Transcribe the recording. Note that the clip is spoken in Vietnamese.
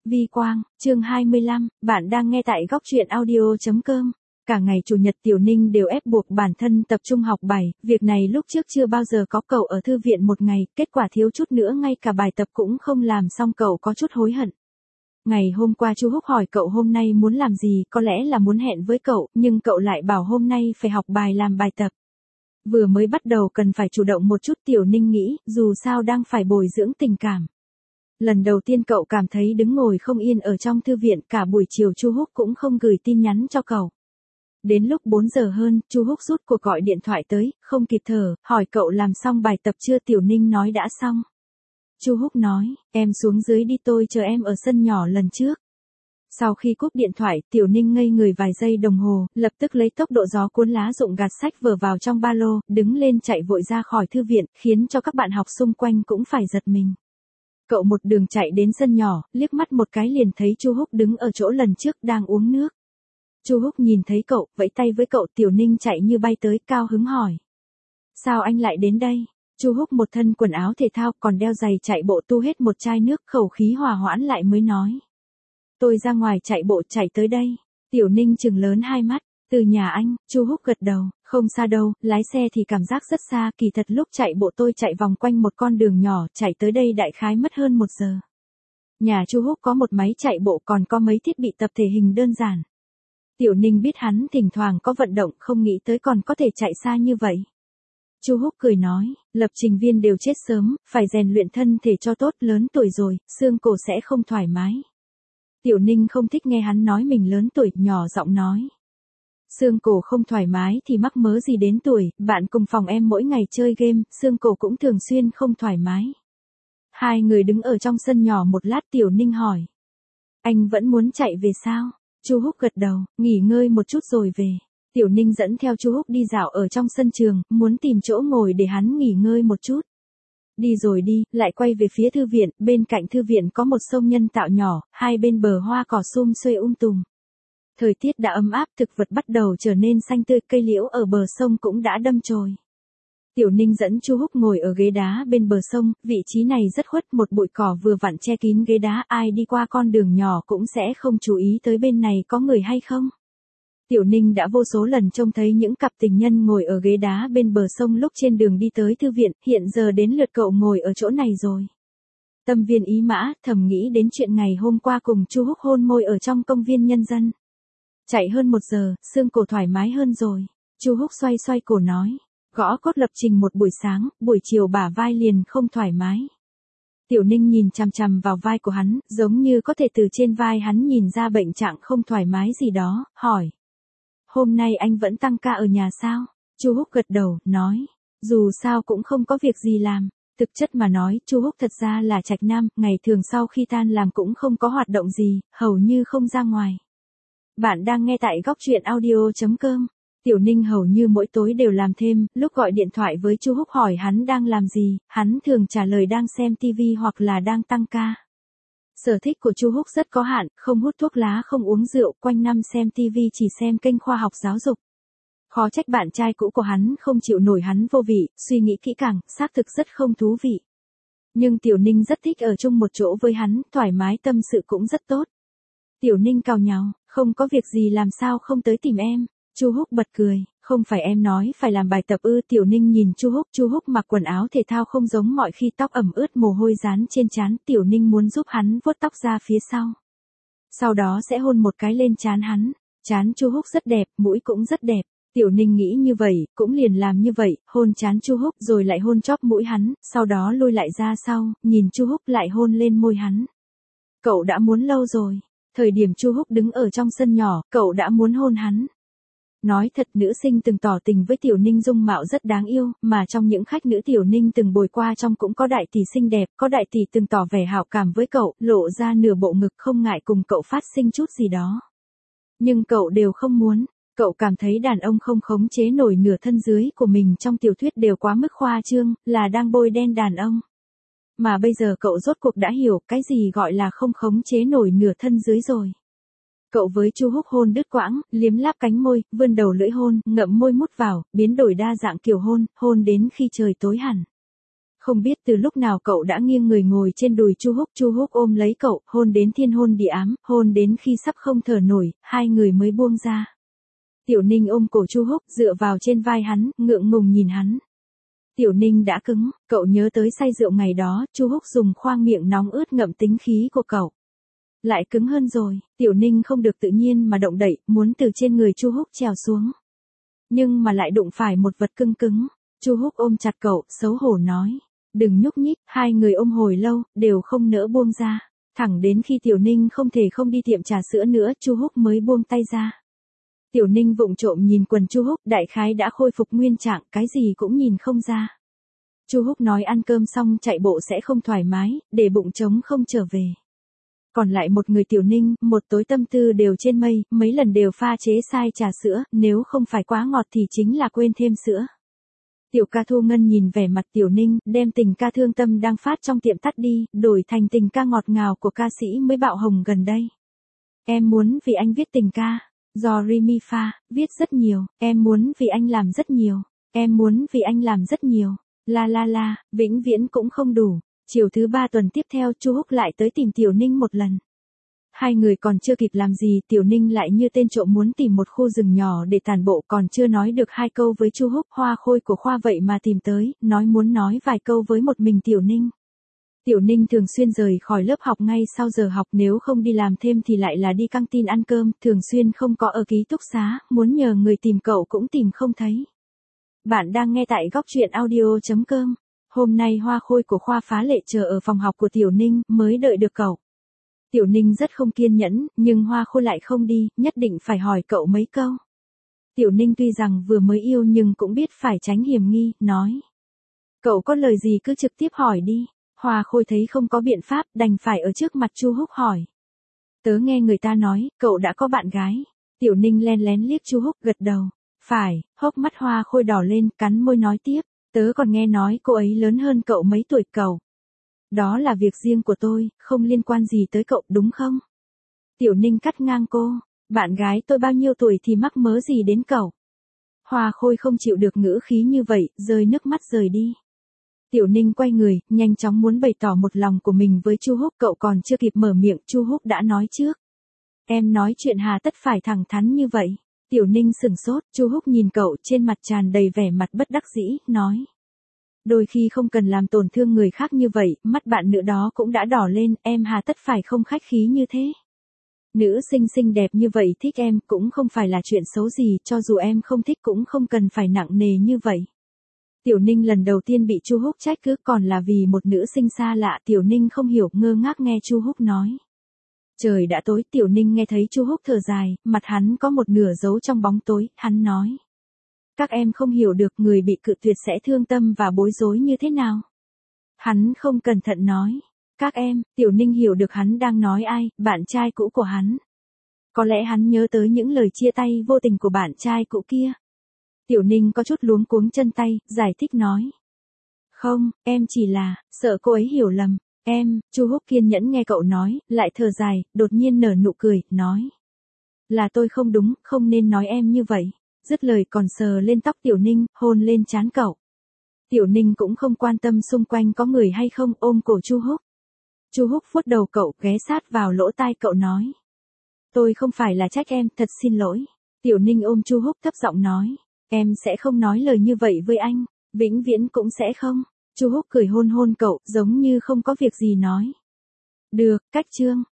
Vi Quang, chương 25, bạn đang nghe tại góc truyện audio.com. Cả ngày Chủ nhật Tiểu Ninh đều ép buộc bản thân tập trung học bài, việc này lúc trước chưa bao giờ có. Cậu ở thư viện một ngày, kết quả thiếu chút nữa ngay cả bài tập cũng không làm xong, cậu có chút hối hận. Ngày hôm qua Chu Húc hỏi cậu hôm nay muốn làm gì, có lẽ là muốn hẹn với cậu, nhưng cậu lại bảo hôm nay phải học bài làm bài tập. Vừa mới bắt đầu cần phải chủ động một chút, Tiểu Ninh nghĩ, dù sao đang phải bồi dưỡng tình cảm. Lần đầu tiên cậu cảm thấy đứng ngồi không yên ở trong thư viện, cả buổi chiều Chu Húc cũng không gửi tin nhắn cho cậu. Đến lúc 4 giờ hơn, Chu Húc rút cuộc gọi điện thoại tới, không kịp thở, hỏi cậu làm xong bài tập chưa. Tiểu Ninh nói đã xong. Chu Húc nói, em xuống dưới đi, tôi chờ em ở sân nhỏ lần trước. Sau khi cúp điện thoại, Tiểu Ninh ngây người vài giây đồng hồ, lập tức lấy tốc độ gió cuốn lá rụng gạt sách vở vào trong ba lô, đứng lên chạy vội ra khỏi thư viện, khiến cho các bạn học xung quanh cũng phải giật mình. Cậu một đường chạy đến sân nhỏ, liếc mắt một cái liền thấy Chu Húc đứng ở chỗ lần trước đang uống nước. Chu Húc nhìn thấy cậu, vẫy tay với cậu. Tiểu Ninh chạy như bay tới, cao hứng hỏi. Sao anh lại đến đây? Chu Húc một thân quần áo thể thao, còn đeo giày chạy bộ, tu hết một chai nước, khẩu khí hòa hoãn lại mới nói. Tôi ra ngoài chạy bộ, chạy tới đây. Tiểu Ninh trừng lớn hai mắt. Từ nhà anh, Chu Húc gật đầu, không xa đâu, lái xe thì cảm giác rất xa, kỳ thật lúc chạy bộ tôi chạy vòng quanh một con đường nhỏ, chạy tới đây đại khái mất hơn 1 giờ. Nhà Chu Húc có một máy chạy bộ, còn có mấy thiết bị tập thể hình đơn giản. Tiểu Ninh biết hắn thỉnh thoảng có vận động, không nghĩ tới còn có thể chạy xa như vậy. Chu Húc cười nói, lập trình viên đều chết sớm, phải rèn luyện thân thể cho tốt, lớn tuổi rồi, xương cổ sẽ không thoải mái. Tiểu Ninh không thích nghe hắn nói mình lớn tuổi, nhỏ giọng nói. Xương cổ không thoải mái thì mắc mớ gì đến tuổi, bạn cùng phòng em mỗi ngày chơi game, xương cổ cũng thường xuyên không thoải mái. Hai người đứng ở trong sân nhỏ một lát, Tiểu Ninh hỏi. Anh vẫn muốn chạy về sao? Chu Húc gật đầu, nghỉ ngơi một chút rồi về. Tiểu Ninh dẫn theo Chu Húc đi dạo ở trong sân trường, muốn tìm chỗ ngồi để hắn nghỉ ngơi một chút. Đi rồi đi, lại quay về phía thư viện, bên cạnh thư viện có một sông nhân tạo nhỏ, hai bên bờ hoa cỏ sum xuê tùm. Thời tiết đã ấm áp, thực vật bắt đầu trở nên xanh tươi, cây liễu ở bờ sông cũng đã đâm chồi. Tiểu Ninh dẫn Chu Húc ngồi ở ghế đá bên bờ sông, vị trí này rất khuất, một bụi cỏ vừa vặn che kín ghế đá, ai đi qua con đường nhỏ cũng sẽ không chú ý tới bên này có người hay không. Tiểu Ninh đã vô số lần trông thấy những cặp tình nhân ngồi ở ghế đá bên bờ sông lúc trên đường đi tới thư viện, hiện giờ đến lượt cậu ngồi ở chỗ này rồi. Tâm viên ý mã, thầm nghĩ đến chuyện ngày hôm qua cùng Chu Húc hôn môi ở trong công viên nhân dân. Chạy hơn 1 giờ, xương cổ thoải mái hơn rồi. Chu Húc xoay xoay cổ nói. Gõ cốt lập trình một buổi sáng, buổi chiều bả vai liền không thoải mái. Tiểu Ninh nhìn chằm chằm vào vai của hắn, giống như có thể từ trên vai hắn nhìn ra bệnh trạng không thoải mái gì đó, hỏi. Hôm nay anh vẫn tăng ca ở nhà sao? Chu Húc gật đầu, nói. Dù sao cũng không có việc gì làm. Thực chất mà nói, Chu Húc thật ra là trạch nam, ngày thường sau khi tan làm cũng không có hoạt động gì, hầu như không ra ngoài. Bạn đang nghe tại góc truyện audio.com. Tiểu Ninh hầu như mỗi tối đều làm thêm, lúc gọi điện thoại với Chu Húc hỏi hắn đang làm gì, hắn thường trả lời đang xem TV hoặc là đang tăng ca. Sở thích của Chu Húc rất có hạn, không hút thuốc lá, không uống rượu, quanh năm xem TV, chỉ xem kênh khoa học giáo dục. Khó trách bạn trai cũ của hắn không chịu nổi hắn vô vị, suy nghĩ kỹ càng, xác thực rất không thú vị. Nhưng Tiểu Ninh rất thích ở chung một chỗ với hắn, thoải mái tâm sự cũng rất tốt. Tiểu Ninh cào nhào, không có việc gì làm sao không tới tìm em. Chu Húc bật cười, không phải em nói phải làm bài tập ư? Tiểu Ninh nhìn Chu Húc mặc quần áo thể thao không giống mọi khi, tóc ẩm ướt, mồ hôi dán trên trán, Tiểu Ninh muốn giúp hắn vuốt tóc ra phía sau. Sau đó sẽ hôn một cái lên trán hắn, trán Chu Húc rất đẹp, mũi cũng rất đẹp. Tiểu Ninh nghĩ như vậy, cũng liền làm như vậy, hôn trán Chu Húc rồi lại hôn chóp mũi hắn, sau đó lui lại ra sau, nhìn Chu Húc lại hôn lên môi hắn. Cậu đã muốn lâu rồi, thời điểm Chu Húc đứng ở trong sân nhỏ, cậu đã muốn hôn hắn. Nói thật, nữ sinh từng tỏ tình với Tiểu Ninh dung mạo rất đáng yêu, mà trong những khách nữ Tiểu Ninh từng bồi qua trong cũng có đại tỷ xinh đẹp, có đại tỷ từng tỏ vẻ hảo cảm với cậu, lộ ra nửa bộ ngực không ngại cùng cậu phát sinh chút gì đó. Nhưng cậu đều không muốn, cậu cảm thấy đàn ông không khống chế nổi nửa thân dưới của mình trong tiểu thuyết đều quá mức khoa trương, là đang bôi đen đàn ông. Mà bây giờ cậu rốt cuộc đã hiểu cái gì gọi là không khống chế nổi nửa thân dưới rồi. Cậu với Chu Húc hôn đứt quãng, liếm láp cánh môi, vươn đầu lưỡi hôn, ngậm môi mút vào, biến đổi đa dạng kiểu hôn, hôn đến khi trời tối hẳn. Không biết từ lúc nào cậu đã nghiêng người ngồi trên đùi Chu Húc ôm lấy cậu, hôn đến thiên hôn địa ám, hôn đến khi sắp không thở nổi, hai người mới buông ra. Tiểu Ninh ôm cổ Chu Húc, dựa vào trên vai hắn, ngượng ngùng nhìn hắn. Tiểu Ninh đã cứng, cậu nhớ tới say rượu ngày đó, Chu Húc dùng khoang miệng nóng ướt ngậm tính khí của cậu. Lại cứng hơn rồi, Tiểu Ninh không được tự nhiên mà động đậy, muốn từ trên người Chu Húc trèo xuống. Nhưng mà lại đụng phải một vật cứng cứng. Chu Húc ôm chặt cậu, xấu hổ nói. Đừng nhúc nhích, hai người ôm hồi lâu, đều không nỡ buông ra. Thẳng đến khi Tiểu Ninh không thể không đi tiệm trà sữa nữa, Chu Húc mới buông tay ra. Tiểu Ninh vụng trộm nhìn quần Chu Húc, đại khái đã khôi phục nguyên trạng, cái gì cũng nhìn không ra. Chu Húc nói ăn cơm xong chạy bộ sẽ không thoải mái, để bụng trống không trở về. Còn lại một người Tiểu Ninh, một tối tâm tư đều trên mây, mấy lần đều pha chế sai trà sữa, nếu không phải quá ngọt thì chính là quên thêm sữa. Tiểu ca Thu Ngân nhìn vẻ mặt Tiểu Ninh, đem tình ca thương tâm đang phát trong tiệm tắt đi, đổi thành tình ca ngọt ngào của ca sĩ mới bạo hồng gần đây. Em muốn vì anh viết tình ca, do Rimi pha, viết rất nhiều, em muốn vì anh làm rất nhiều, em muốn vì anh làm rất nhiều, la, vĩnh viễn cũng không đủ. Chiều thứ 3 tuần tiếp theo Chu Húc lại tới tìm Tiểu Ninh một lần. Hai người còn chưa kịp làm gì, Tiểu Ninh lại như tên trộm muốn tìm một khu rừng nhỏ để tản bộ, còn chưa nói được hai câu với Chu Húc, Hoa Khôi của khoa vậy mà tìm tới, muốn nói vài câu với một mình Tiểu Ninh. Tiểu Ninh thường xuyên rời khỏi lớp học ngay sau giờ học, nếu không đi làm thêm thì lại là đi căng tin ăn cơm, thường xuyên không có ở ký túc xá, muốn nhờ người tìm cậu cũng tìm không thấy. Bạn đang nghe tại góc truyện audio.com. Hôm nay Hoa Khôi của khoa phá lệ chờ ở phòng học của Tiểu Ninh, mới đợi được cậu. Tiểu Ninh rất không kiên nhẫn, nhưng Hoa Khôi lại không đi, nhất định phải hỏi cậu mấy câu. Tiểu Ninh tuy rằng vừa mới yêu nhưng cũng biết phải tránh hiểm nghi, nói. Cậu có lời gì cứ trực tiếp hỏi đi. Hoa Khôi thấy không có biện pháp, đành phải ở trước mặt Chu Húc hỏi. Tớ nghe người ta nói, cậu đã có bạn gái. Tiểu Ninh len lén liếc Chu Húc, gật đầu. Phải, hốc mắt Hoa Khôi đỏ lên, cắn môi nói tiếp. Tớ còn nghe nói cô ấy lớn hơn cậu mấy tuổi cậu. Đó là việc riêng của tôi, không liên quan gì tới cậu, đúng không? Tiểu Ninh cắt ngang cô. Bạn gái tôi bao nhiêu tuổi thì mắc mớ gì đến cậu? Hoa Khôi không chịu được ngữ khí như vậy, rơi nước mắt rời đi. Tiểu Ninh quay người, nhanh chóng muốn bày tỏ một lòng của mình với Chu Húc, cậu còn chưa kịp mở miệng, Chu Húc đã nói trước. Em nói chuyện hà tất phải thẳng thắn như vậy. Tiểu Ninh sửng sốt, Chu Húc nhìn cậu trên mặt tràn đầy vẻ mặt bất đắc dĩ, nói. Đôi khi không cần làm tổn thương người khác như vậy, mắt bạn nữ đó cũng đã đỏ lên, em hà tất phải không khách khí như thế. Nữ sinh xinh đẹp như vậy thích em cũng không phải là chuyện xấu gì, cho dù em không thích cũng không cần phải nặng nề như vậy. Tiểu Ninh lần đầu tiên bị Chu Húc trách cứ còn là vì một nữ sinh xa lạ, Tiểu Ninh không hiểu, ngơ ngác nghe Chu Húc nói. Trời đã tối, Tiểu Ninh nghe thấy Chu Húc thở dài, mặt hắn có một nửa giấu trong bóng tối, hắn nói. Các em không hiểu được người bị cự tuyệt sẽ thương tâm và bối rối như thế nào. Hắn không cẩn thận nói. Các em, Tiểu Ninh hiểu được hắn đang nói ai, bạn trai cũ của hắn. Có lẽ hắn nhớ tới những lời chia tay vô tình của bạn trai cũ kia. Tiểu Ninh có chút luống cuống chân tay, giải thích nói. Không, em chỉ là, sợ cô ấy hiểu lầm. Em, Chu Húc kiên nhẫn nghe cậu nói, lại thở dài, đột nhiên nở nụ cười, nói. Là tôi không đúng, không nên nói em như vậy. Dứt lời còn sờ lên tóc Tiểu Ninh, hôn lên trán cậu. Tiểu Ninh cũng không quan tâm xung quanh có người hay không, ôm cổ Chu Húc. Chu Húc vuốt đầu cậu, ghé sát vào lỗ tai cậu nói. Tôi không phải là trách em, thật xin lỗi. Tiểu Ninh ôm Chu Húc thấp giọng nói. Em sẽ không nói lời như vậy với anh, vĩnh viễn cũng sẽ không. Chu Húc cười hôn hôn cậu, giống như không có việc gì nói. Được, cách chương.